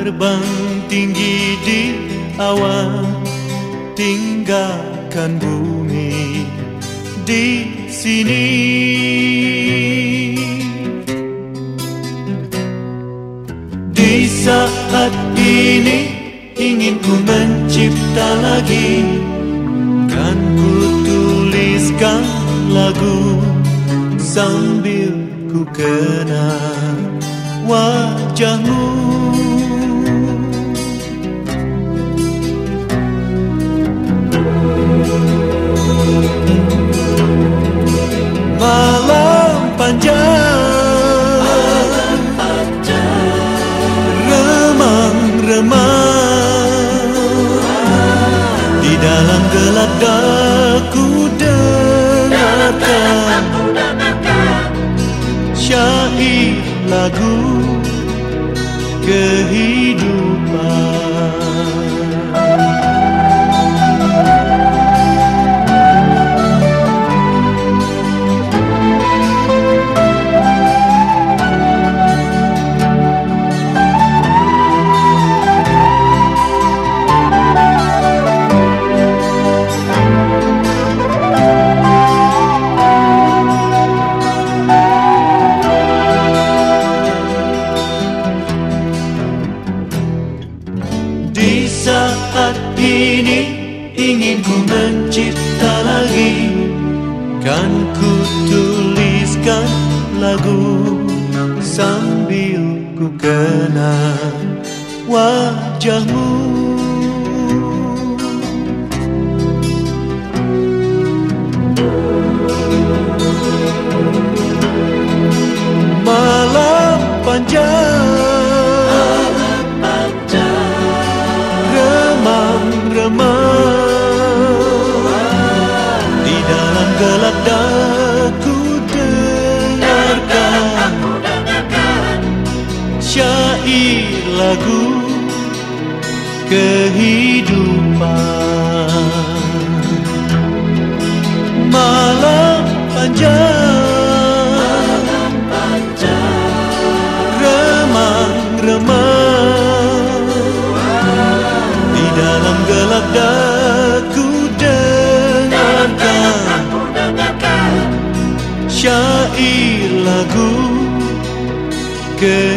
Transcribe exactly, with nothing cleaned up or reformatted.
Terbang tinggi di awan, tinggalkan bumi di sini. Di saat ini ingin ku mencipta lagi, kan ku tuliskan lagu sambil ku kenang wajahmu. Malam panjang, malam panjang, remang-remang, di dalam gelap daku dengarkan syair lagu kehidupan. Di saat ini ingin ku mencipta lagi, kan ku tuliskan lagu sambil ku kenang wajahmu. Malam panjang, di dalam gelap daku dengarkan syair lagu kehidupan. Malam panjang, remang-remang, di dalam gelap daku dengarkan syair lagu ke